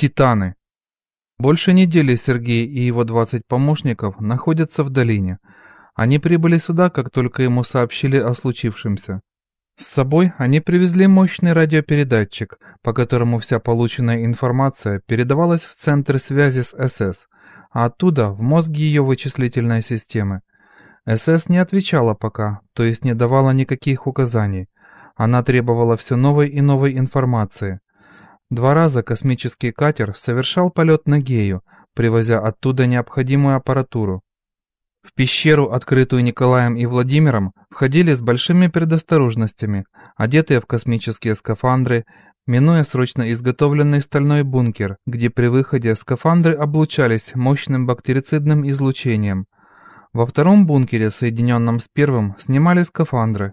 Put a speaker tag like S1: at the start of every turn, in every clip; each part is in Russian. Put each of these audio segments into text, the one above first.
S1: Титаны. Больше недели Сергей и его 20 помощников находятся в долине. Они прибыли сюда, как только ему сообщили о случившемся. С собой они привезли мощный радиопередатчик, по которому вся полученная информация передавалась в центр связи с СС, а оттуда в мозг ее вычислительной системы. СС не отвечала пока, то есть не давала никаких указаний. Она требовала все новой и новой информации. 2 раза космический катер совершал полет на Гею, привозя оттуда необходимую аппаратуру. В пещеру, открытую Николаем и Владимиром, входили с большими предосторожностями, одетые в космические скафандры, минуя срочно изготовленный стальной бункер, где при выходе скафандры облучались мощным бактерицидным излучением. Во втором бункере, соединенном с первым, снимали скафандры.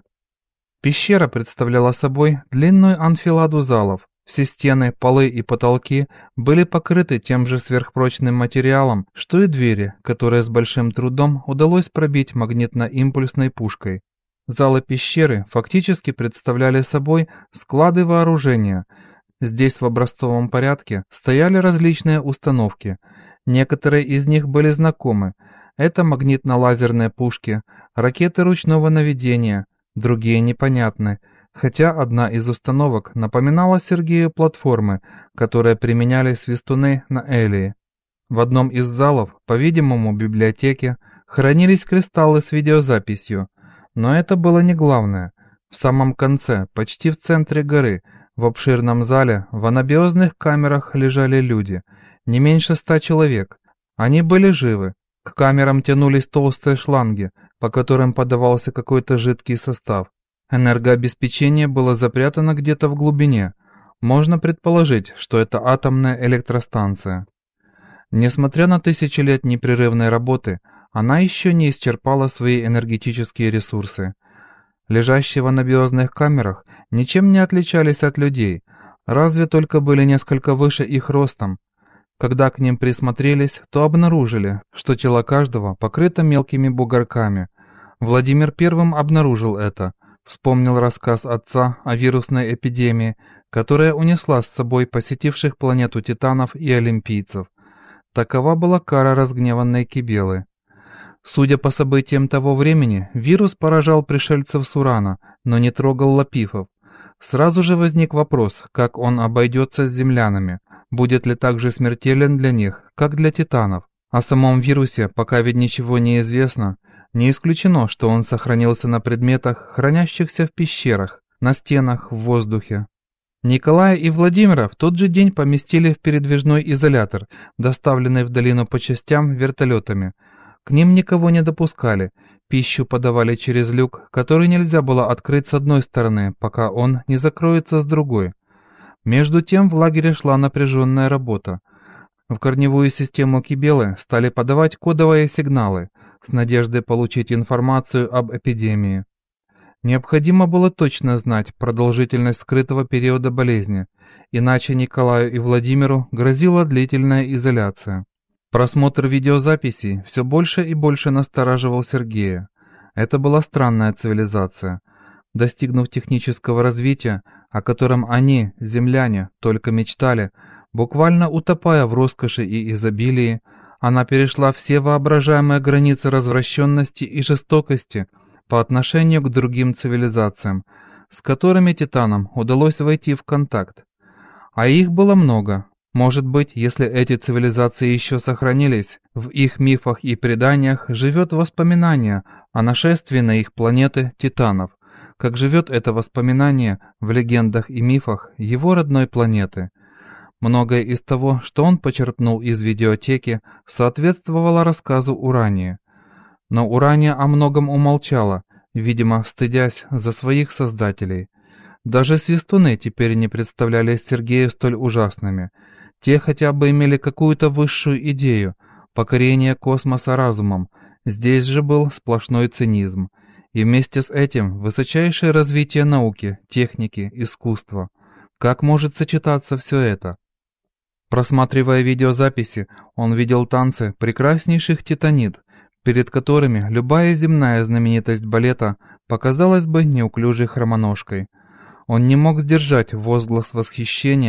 S1: Пещера представляла собой длинную анфиладу залов. Все стены, полы и потолки были покрыты тем же сверхпрочным материалом, что и двери, которые с большим трудом удалось пробить магнитно-импульсной пушкой. Залы пещеры фактически представляли собой склады вооружения. Здесь в образцовом порядке стояли различные установки. Некоторые из них были знакомы. Это магнитно-лазерные пушки, ракеты ручного наведения, другие непонятны. Хотя одна из установок напоминала Сергею платформы, которые применяли свистуны на Элии. В одном из залов, по-видимому, библиотеке, хранились кристаллы с видеозаписью. Но это было не главное. В самом конце, почти в центре горы, в обширном зале, в анабиозных камерах лежали люди. Не меньше 100 человек. Они были живы. К камерам тянулись толстые шланги, по которым подавался какой-то жидкий состав. Энергообеспечение было запрятано где-то в глубине. Можно предположить, что это атомная электростанция. Несмотря на 1000 лет непрерывной работы, она еще не исчерпала свои энергетические ресурсы. Лежащие в анабиозных камерах ничем не отличались от людей, разве только были несколько выше их ростом. Когда к ним присмотрелись, то обнаружили, что тело каждого покрыто мелкими бугорками. Владимир первым обнаружил это. Вспомнил рассказ отца о вирусной эпидемии, которая унесла с собой посетивших планету титанов и олимпийцев. Такова была кара разгневанной Кибелы. Судя по событиям того времени, вирус поражал пришельцев с Урана, но не трогал лапифов. Сразу же возник вопрос, как он обойдется с землянами, будет ли так же смертелен для них, как для титанов. О самом вирусе пока ведь ничего не известно. Не исключено, что он сохранился на предметах, хранящихся в пещерах, на стенах, в воздухе. Николая и Владимира в тот же день поместили в передвижной изолятор, доставленный в долину по частям вертолетами. К ним никого не допускали, пищу подавали через люк, который нельзя было открыть с одной стороны, пока он не закроется с другой. Между тем в лагере шла напряженная работа. В корневую систему Кибелы стали подавать кодовые сигналы, с надеждой получить информацию об эпидемии. Необходимо было точно знать продолжительность скрытого периода болезни, иначе Николаю и Владимиру грозила длительная изоляция. Просмотр видеозаписей все больше и больше настораживал Сергея. Это была странная цивилизация. Достигнув технического развития, о котором они, земляне, только мечтали, буквально утопая в роскоши и изобилии, она перешла все воображаемые границы развращенности и жестокости по отношению к другим цивилизациям, с которыми титанам удалось войти в контакт. А их было много. Может быть, если эти цивилизации еще сохранились, в их мифах и преданиях живет воспоминание о нашествии на их планеты титанов, как живет это воспоминание в легендах и мифах его родной планеты. Многое из того, что он почерпнул из видеотеки, соответствовало рассказу Урания. Но Урания о многом умолчала, видимо, стыдясь за своих создателей. Даже свистуны теперь не представлялись Сергею столь ужасными. Те хотя бы имели какую-то высшую идею, покорение космоса разумом. Здесь же был сплошной цинизм. И вместе с этим высочайшее развитие науки, техники, искусства. Как может сочетаться все это? Просматривая видеозаписи, он видел танцы прекраснейших титанид, перед которыми любая земная знаменитость балета показалась бы неуклюжей хромоножкой. Он не мог сдержать возглас восхищения,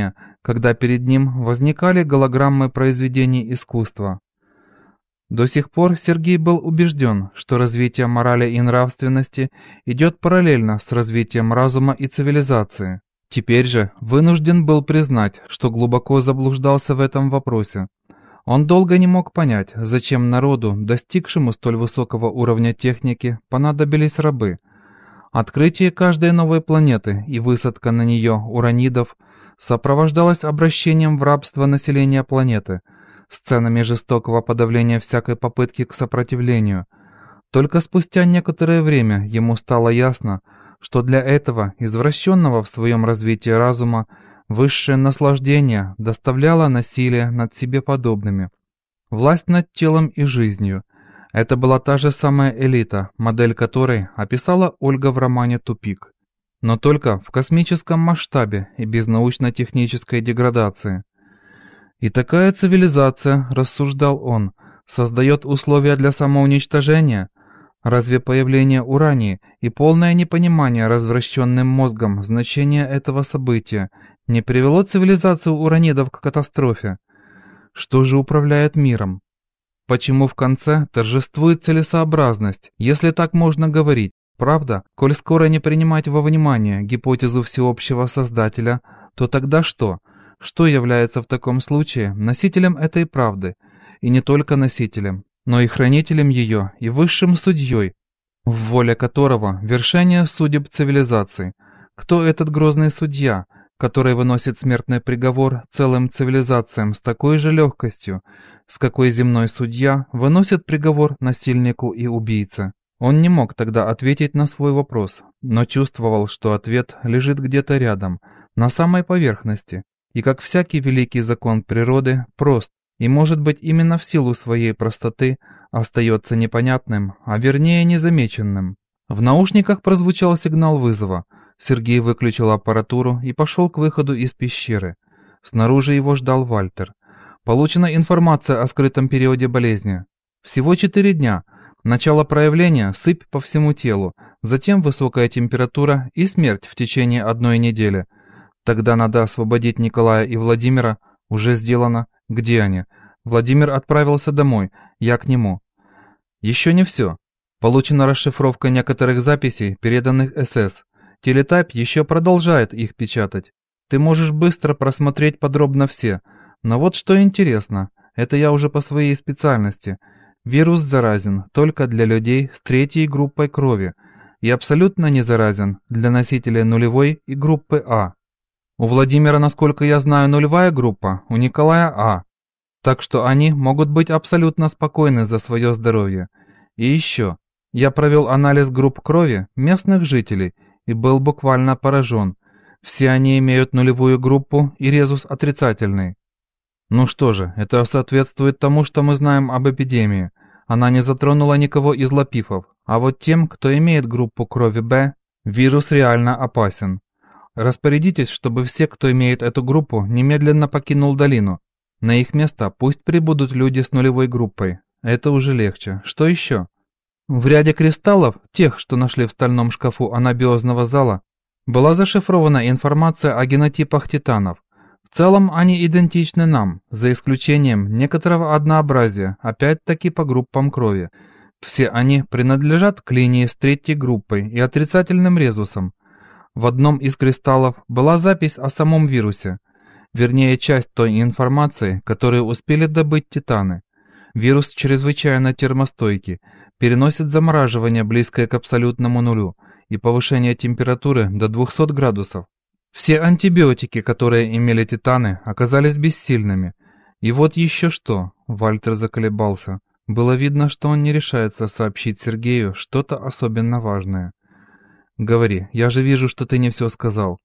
S1: когда перед ним возникали голограммы произведений искусства. До сих пор Сергей был убежден, что развитие морали и нравственности идет параллельно с развитием разума и цивилизации. Теперь же вынужден был признать, что глубоко заблуждался в этом вопросе. Он долго не мог понять, зачем народу, достигшему столь высокого уровня техники, понадобились рабы. Открытие каждой новой планеты и высадка на нее уранидов сопровождалось обращением в рабство населения планеты, сценами жестокого подавления всякой попытки к сопротивлению. Только спустя некоторое время ему стало ясно, что для этого извращенного в своем развитии разума высшее наслаждение доставляло насилие над себе подобными. Власть над телом и жизнью. Это была та же самая элита, модель которой описала Ольга в романе «Тупик». Но только в космическом масштабе и без научно-технической деградации. И такая цивилизация, рассуждал он, создает условия для самоуничтожения? Разве появление урании и полное непонимание развращенным мозгом значения этого события не привело цивилизацию уранидов к катастрофе? Что же управляет миром? Почему в конце торжествует целесообразность, если так можно говорить? Правда, коль скоро не принимать во внимание гипотезу всеобщего Создателя, то тогда что? Что является в таком случае носителем этой правды? И не только носителем, но и хранителем ее и высшим судьей, в воле которого вершение судеб цивилизаций. Кто этот грозный судья, который выносит смертный приговор целым цивилизациям с такой же легкостью, с какой земной судья выносит приговор насильнику и убийце? Он не мог тогда ответить на свой вопрос, но чувствовал, что ответ лежит где-то рядом, на самой поверхности, и как всякий великий закон природы, прост, и, может быть, именно в силу своей простоты остается непонятным, а вернее незамеченным. В наушниках прозвучал сигнал вызова. Сергей выключил аппаратуру и пошел к выходу из пещеры. Снаружи его ждал Вальтер. Получена информация о скрытом периоде болезни. Всего 4 дня. Начало проявления – сыпь по всему телу, затем высокая температура и смерть в течение 1 недели. Тогда надо освободить Николая и Владимира. Уже сделано. Где они? Владимир отправился домой. Я к нему. Еще не все. Получена расшифровка некоторых записей, переданных СС. Телетайп еще продолжает их печатать. Ты можешь быстро просмотреть подробно все. Но вот что интересно, это я уже по своей специальности. Вирус заразен только для людей с 3-й группой крови и абсолютно не заразен для носителей 0-й и группы А. У Владимира, насколько я знаю, 0-я группа, у Николая А. Так что они могут быть абсолютно спокойны за свое здоровье. И еще, я провел анализ групп крови местных жителей и был буквально поражен. Все они имеют 0-ю группу и резус отрицательный. Ну что же, это соответствует тому, что мы знаем об эпидемии. Она не затронула никого из лапифов, а вот тем, кто имеет группу крови Б, вирус реально опасен. Распорядитесь, чтобы все, кто имеет эту группу, немедленно покинул долину. На их место пусть прибудут люди с 0-й группой. Это уже легче. Что еще? В ряде кристаллов, тех, что нашли в стальном шкафу анабиозного зала, была зашифрована информация о генотипах титанов. В целом они идентичны нам, за исключением некоторого однообразия, опять-таки по группам крови. Все они принадлежат к линии с 3-й группой и отрицательным резусом. В одном из кристаллов была запись о самом вирусе, вернее часть той информации, которую успели добыть титаны. Вирус чрезвычайно термостойкий, переносит замораживание, близкое к абсолютному нулю, и повышение температуры до 200 градусов. Все антибиотики, которые имели титаны, оказались бессильными. И вот еще что, Вальтер заколебался. Было видно, что он не решается сообщить Сергею что-то особенно важное. «Говори, я же вижу, что ты не все сказал.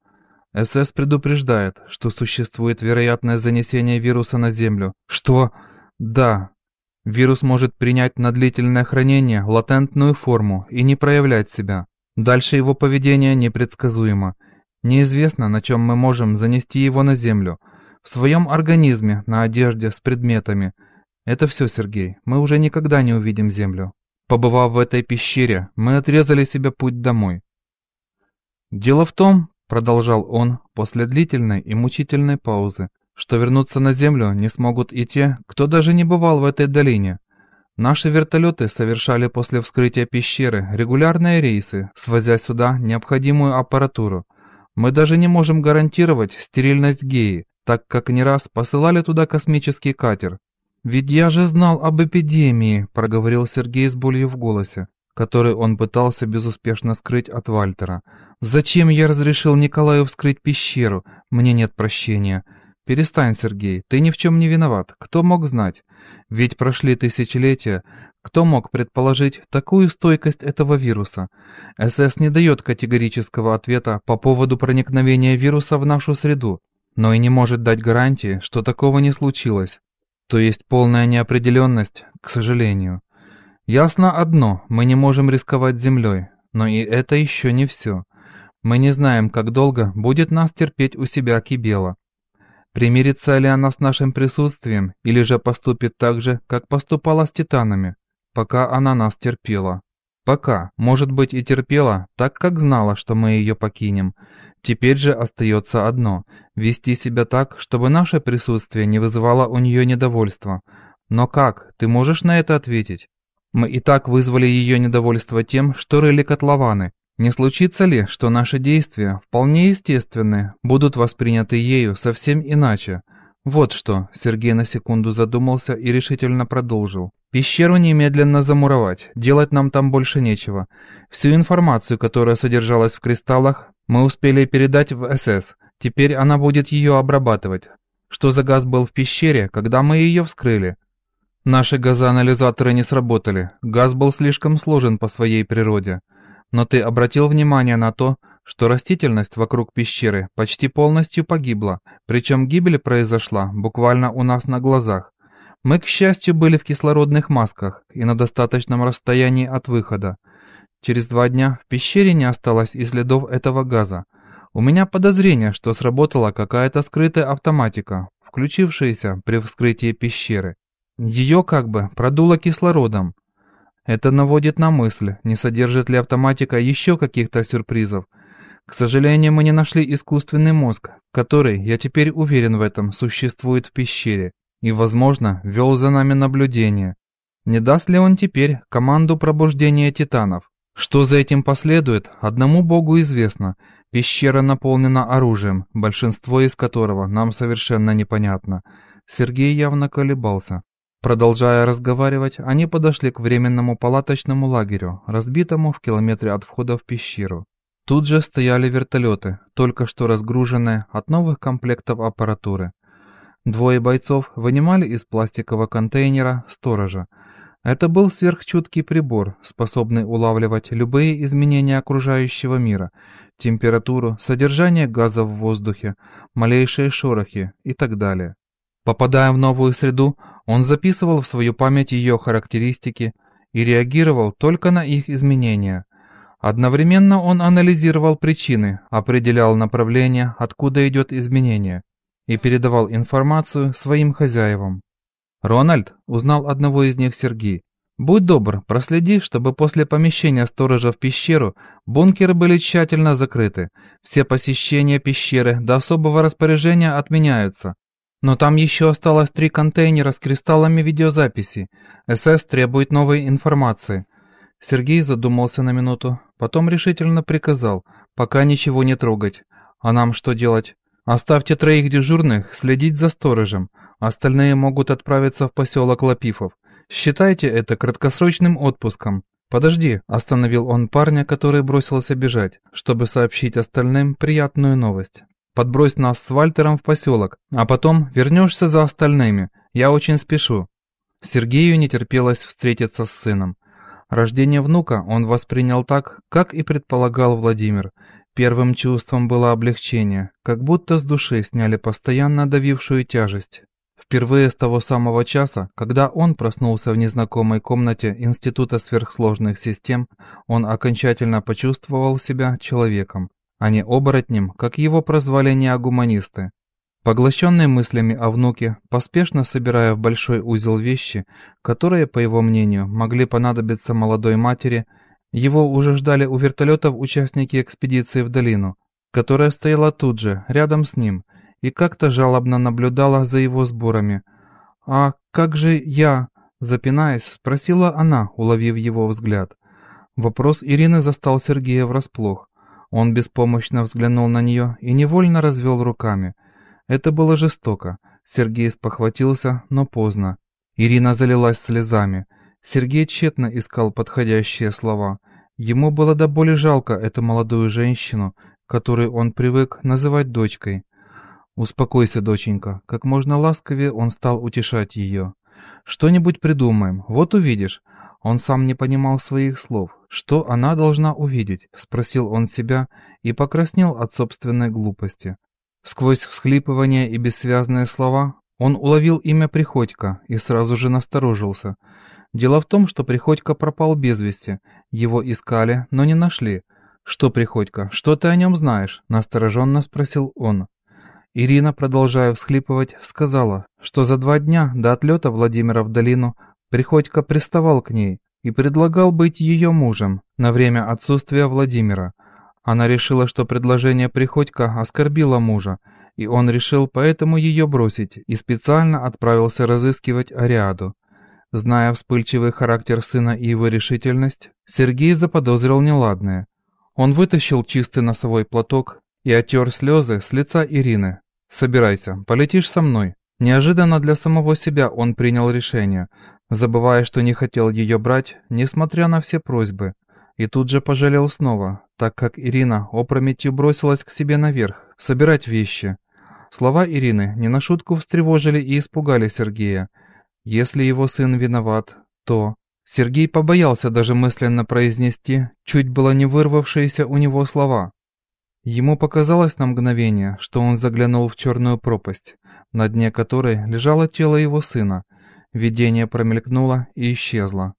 S1: СС предупреждает, что существует вероятность занесения вируса на Землю». «Что?» «Да. Вирус может принять на длительное хранение латентную форму и не проявлять себя. Дальше его поведение непредсказуемо. Неизвестно, на чем мы можем занести его на Землю. В своем организме, на одежде, с предметами. Это все, Сергей, мы уже никогда не увидим Землю. Побывав в этой пещере, мы отрезали себе путь домой». «Дело в том, продолжал он после длительной и мучительной паузы, что вернуться на Землю не смогут и те, кто даже не бывал в этой долине. Наши вертолеты совершали после вскрытия пещеры регулярные рейсы, свозя сюда необходимую аппаратуру. Мы даже не можем гарантировать стерильность Геи, так как не раз посылали туда космический катер. «Ведь я же знал об эпидемии», – проговорил Сергей с болью в голосе, который он пытался безуспешно скрыть от Вальтера. «Зачем я разрешил Николаю вскрыть пещеру? Мне нет прощения». «Перестань, Сергей, ты ни в чем не виноват. Кто мог знать? Ведь прошли тысячелетия. Кто мог предположить такую стойкость этого вируса? СС не дает категорического ответа по поводу проникновения вируса в нашу среду, но и не может дать гарантии, что такого не случилось. То есть полная неопределенность, к сожалению. Ясно одно, мы не можем рисковать Землей, но и это еще не все. Мы не знаем, как долго будет нас терпеть у себя Кибела. Примирится ли она с нашим присутствием, или же поступит так же, как поступала с титанами, пока она нас терпела? Пока, может быть, и терпела, так как знала, что мы ее покинем. Теперь же остается одно – вести себя так, чтобы наше присутствие не вызывало у нее недовольства. Но как? Ты можешь на это ответить? Мы и так вызвали ее недовольство тем, что рыли котлованы. Не случится ли, что наши действия, вполне естественные, будут восприняты ею совсем иначе? Вот что, Сергей на секунду задумался и решительно продолжил. Пещеру немедленно замуровать, делать нам там больше нечего. Всю информацию, которая содержалась в кристаллах, мы успели передать в СС. Теперь она будет ее обрабатывать. Что за газ был в пещере, когда мы ее вскрыли? Наши газоанализаторы не сработали. Газ был слишком сложен по своей природе. Но ты обратил внимание на то, что растительность вокруг пещеры почти полностью погибла, причем гибель произошла буквально у нас на глазах. Мы, к счастью, были в кислородных масках и на достаточном расстоянии от выхода. Через 2 дня в пещере не осталось и следов этого газа. У меня подозрение, что сработала какая-то скрытая автоматика, включившаяся при вскрытии пещеры. Ее как бы продуло кислородом. Это наводит на мысль, не содержит ли автоматика еще каких-то сюрпризов. К сожалению, мы не нашли искусственный мозг, который, я теперь уверен в этом, существует в пещере и, возможно, вел за нами наблюдение. Не даст ли он теперь команду пробуждения титанов? Что за этим последует, одному Богу известно. Пещера наполнена оружием, большинство из которого нам совершенно непонятно. Сергей явно колебался. Продолжая разговаривать, они подошли к временному палаточному лагерю, разбитому в километре от входа в пещеру. Тут же стояли вертолеты, только что разгруженные от новых комплектов аппаратуры. 2 бойцов вынимали из пластикового контейнера сторожа. Это был сверхчуткий прибор, способный улавливать любые изменения окружающего мира, температуру, содержание газа в воздухе, малейшие шорохи и так далее. Попадая в новую среду, он записывал в свою память ее характеристики и реагировал только на их изменения. Одновременно он анализировал причины, определял направление, откуда идет изменение, и передавал информацию своим хозяевам. «Рональд», — узнал одного из них Сергей, — «будь добр, проследи, чтобы после помещения сторожа в пещеру бункеры были тщательно закрыты. Все посещения пещеры до особого распоряжения отменяются. Но там еще осталось 3 контейнера с кристаллами видеозаписи. СС требует новой информации». Сергей задумался на минуту, потом решительно приказал, пока ничего не трогать. «А нам что делать?» «Оставьте 3 дежурных следить за сторожем. Остальные могут отправиться в поселок Лапифов. Считайте это краткосрочным отпуском». «Подожди», – остановил он парня, который бросился бежать, чтобы сообщить остальным приятную новость. «Подбрось нас с Вальтером в поселок, а потом вернешься за остальными. Я очень спешу». Сергею не терпелось встретиться с сыном. Рождение внука он воспринял так, как и предполагал Владимир. Первым чувством было облегчение, как будто с души сняли постоянно давившую тяжесть. Впервые с того самого часа, когда он проснулся в незнакомой комнате Института сверхсложных систем, он окончательно почувствовал себя человеком, а не оборотнем, как его прозвали неогуманисты. Поглощенный мыслями о внуке, поспешно собирая в большой узел вещи, которые, по его мнению, могли понадобиться молодой матери, его уже ждали у вертолетов участники экспедиции в долину. которая стояла тут же, рядом с ним, и как-то жалобно наблюдала за его сборами. «А как же я?» – запинаясь, спросила она, уловив его взгляд. Вопрос Ирины застал Сергея врасплох. Он беспомощно взглянул на нее и невольно развел руками. Это было жестоко. Сергей спохватился, но поздно. Ирина залилась слезами. Сергей тщетно искал подходящие слова. Ему было до боли жалко эту молодую женщину, которую он привык называть дочкой. «Успокойся, доченька», как можно ласковее он стал утешать ее. «Что-нибудь придумаем, вот увидишь». Он сам не понимал своих слов. Что она должна увидеть? Спросил он себя и покраснел от собственной глупости. Сквозь всхлипывания и бессвязные слова он уловил имя Приходько и сразу же насторожился. Дело в том, что Приходько пропал без вести. Его искали, но не нашли. «Что, Приходько, что ты о нем знаешь?» – настороженно спросил он. Ирина, продолжая всхлипывать, сказала, что за 2 дня до отлета Владимира в долину Приходько приставал к ней и предлагал быть ее мужем на время отсутствия Владимира. Она решила, что предложение Приходько оскорбило мужа, и он решил поэтому ее бросить и специально отправился разыскивать Ариаду. Зная вспыльчивый характер сына и его решительность, Сергей заподозрил неладное. Он вытащил чистый носовой платок и оттер слезы с лица Ирины. «Собирайся, полетишь со мной». Неожиданно для самого себя он принял решение, забывая, что не хотел ее брать, несмотря на все просьбы. И тут же пожалел снова, так как Ирина опрометью бросилась к себе наверх, собирать вещи. Слова Ирины не на шутку встревожили и испугали Сергея. Если его сын виноват, то... Сергей побоялся даже мысленно произнести чуть было не вырвавшиеся у него слова. Ему показалось на мгновение, что он заглянул в черную пропасть, на дне которой лежало тело его сына. Видение промелькнуло и исчезло.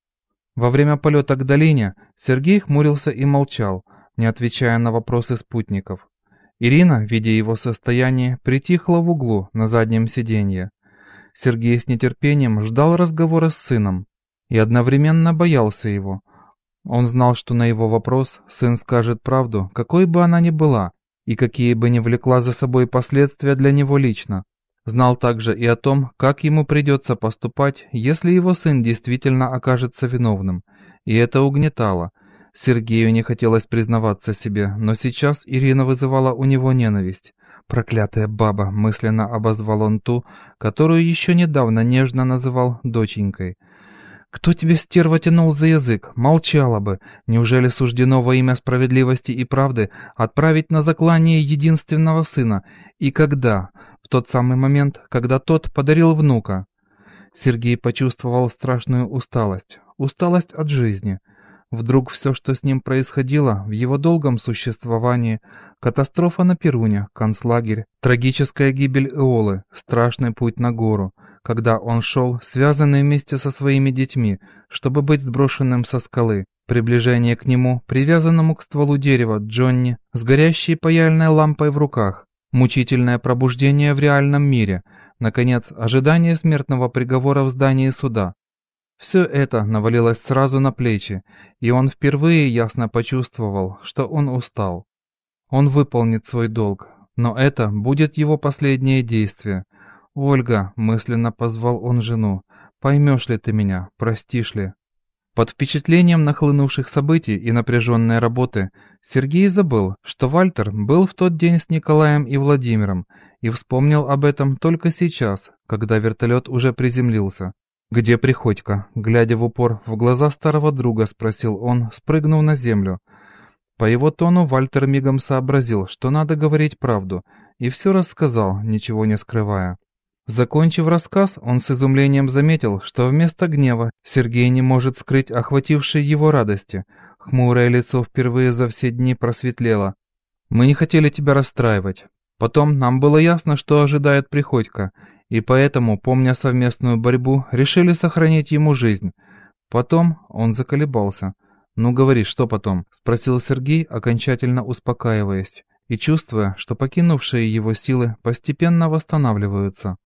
S1: Во время полета к долине Сергей хмурился и молчал, не отвечая на вопросы спутников. Ирина, видя его состояние, притихла в углу на заднем сиденье. Сергей с нетерпением ждал разговора с сыном и одновременно боялся его. Он знал, что на его вопрос сын скажет правду, какой бы она ни была, и какие бы ни влекла за собой последствия для него лично. Знал также и о том, как ему придется поступать, если его сын действительно окажется виновным. И это угнетало. Сергею не хотелось признаваться себе, но сейчас Ирина вызывала у него ненависть. «Проклятая баба!» – мысленно обозвал он ту, которую еще недавно нежно называл доченькой. «Кто тебе, стерва, тянул за язык? Молчала бы. Неужели суждено во имя справедливости и правды отправить на заклание единственного сына? И когда? В тот самый момент, когда тот подарил внука». Сергей почувствовал страшную усталость. Усталость от жизни. Вдруг все, что с ним происходило в его долгом существовании, катастрофа на Перуне, концлагерь, трагическая гибель Эолы, страшный путь на гору, когда он шел, связанный вместе со своими детьми, чтобы быть сброшенным со скалы, приближение к нему, привязанному к стволу дерева Джонни, с горящей паяльной лампой в руках, мучительное пробуждение в реальном мире, наконец, ожидание смертного приговора в здании суда. Все это навалилось сразу на плечи, и он впервые ясно почувствовал, что он устал. Он выполнит свой долг, но это будет его последнее действие. «Ольга», — мысленно позвал он жену, — «поймешь ли ты меня, простишь ли?» Под впечатлением нахлынувших событий и напряженной работы Сергей забыл, что Вальтер был в тот день с Николаем и Владимиром, и вспомнил об этом только сейчас, когда вертолет уже приземлился. «Где Приходько?» — глядя в упор в глаза старого друга, спросил он, спрыгнув на землю. По его тону Вальтер мигом сообразил, что надо говорить правду, и все рассказал, ничего не скрывая. Закончив рассказ, он с изумлением заметил, что вместо гнева Сергей не может скрыть охватившей его радости. Хмурое лицо впервые за все дни просветлело. «Мы не хотели тебя расстраивать. Потом нам было ясно, что ожидает Приходько, и поэтому, помня совместную борьбу, решили сохранить ему жизнь. Потом он заколебался. «Ну говори, что потом?» – спросил Сергей, окончательно успокаиваясь, и чувствуя, что покинувшие его силы постепенно восстанавливаются.